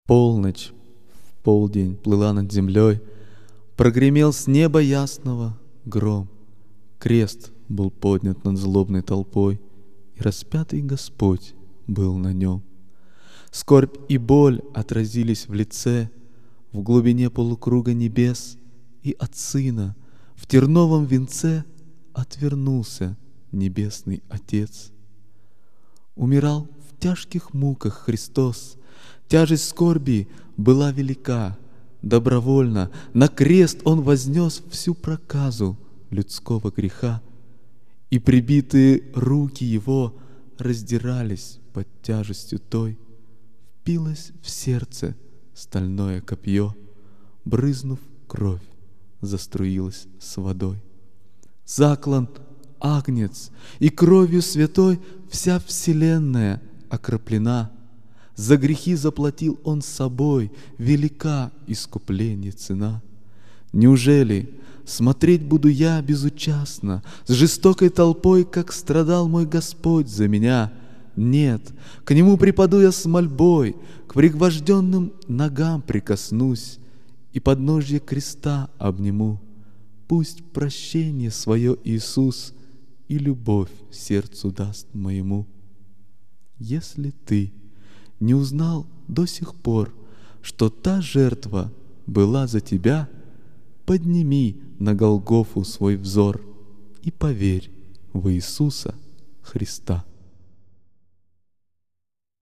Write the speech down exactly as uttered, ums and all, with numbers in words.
Полночь в полдень плыла над землей, прогремел с неба ясного гром. Крест был поднят над злобной толпой, и распятый Господь был на нем. Скорбь и боль отразились в лице, в глубине полукруга небес, и от Сына в терновом венце отвернулся Небесный Отец. Умирал в тяжких муках Христос, тяжесть скорби была велика. Добровольно на крест Он вознес всю проказу людского греха, и прибитые руки Его раздирались под тяжестью той. Впилось в сердце стальное копье, брызнув кровь, заструилась с водой. Заклан Агнец, и кровью святой вся вселенная окроплена. За грехи заплатил Он собой, велика искупление цена. Неужели смотреть буду я безучастно с жестокой толпой, как страдал мой Господь за меня? Нет, к Нему припаду я с мольбой, к пригвожденным ногам прикоснусь и подножье креста обниму. Пусть прощение свое Иисус и любовь сердцу даст моему. Если ты не узнал до сих пор, что та жертва была за тебя, подними на Голгофу свой взор и поверь в Иисуса Христа.